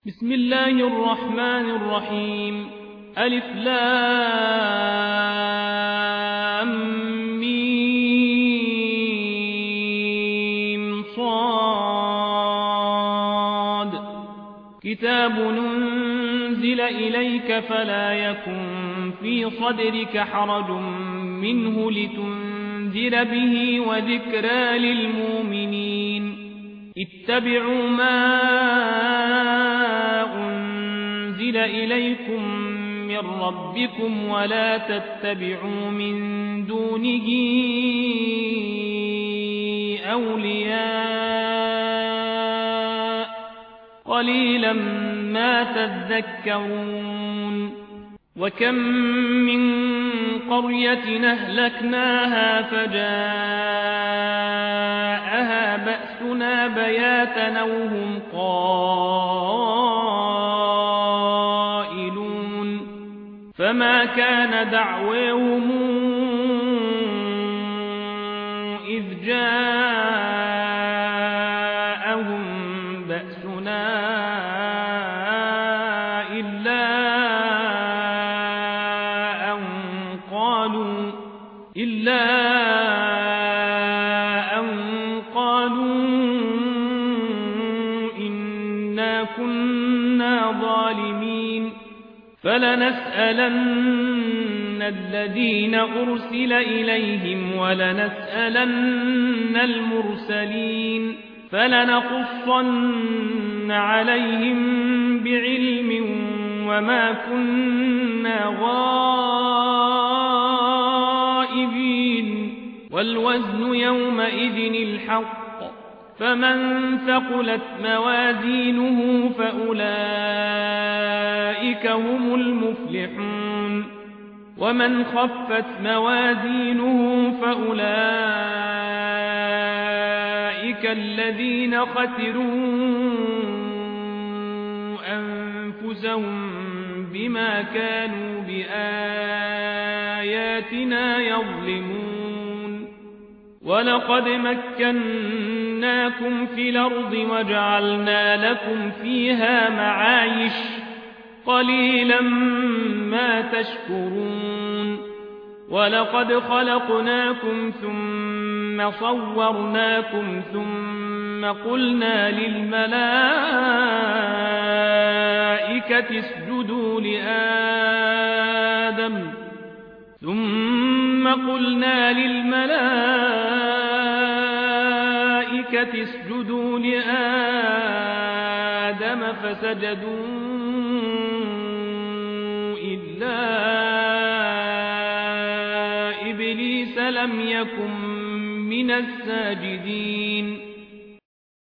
بسم الله الرحمن الرحيم ألف لام ميم صاد كتاب ننزل إليك فلا يكن في صدرك حرج منه لتنذر به وذكرى للمؤمنين اتبعوا ما أنزل إليكم من ربكم ولا تتبعوا من دونه أولياء قليلا ما تذكرون وكم من قرية أهلكناها فجاءها بأسنا بياتا أو هم قائلون فما كان دعواهم إذ جاءهم بأسنا إلا أن قالوا إنا كنا ظالمين فلنسألن الذين أرسل إليهم ولنسألن المرسلين فلنقصن عليهم بعلم وما كنا غائبين والوزن يومئذ الحق فمن ثقلت موازينه فأولئك هم المفلحون ومن خفت موازينه فأولئك الذين خسروا أنفسهم بما كانوا بآياتنا يظلمون ولقد مكناكم في الأرض وجعلنا لكم فيها معايش قليلا ما تشكرون ولقد خلقناكم ثم صورناكم ثم قلنا للملائكة اسجدوا لآدم فسجدوا إلا إبليس لم يكن من الساجدين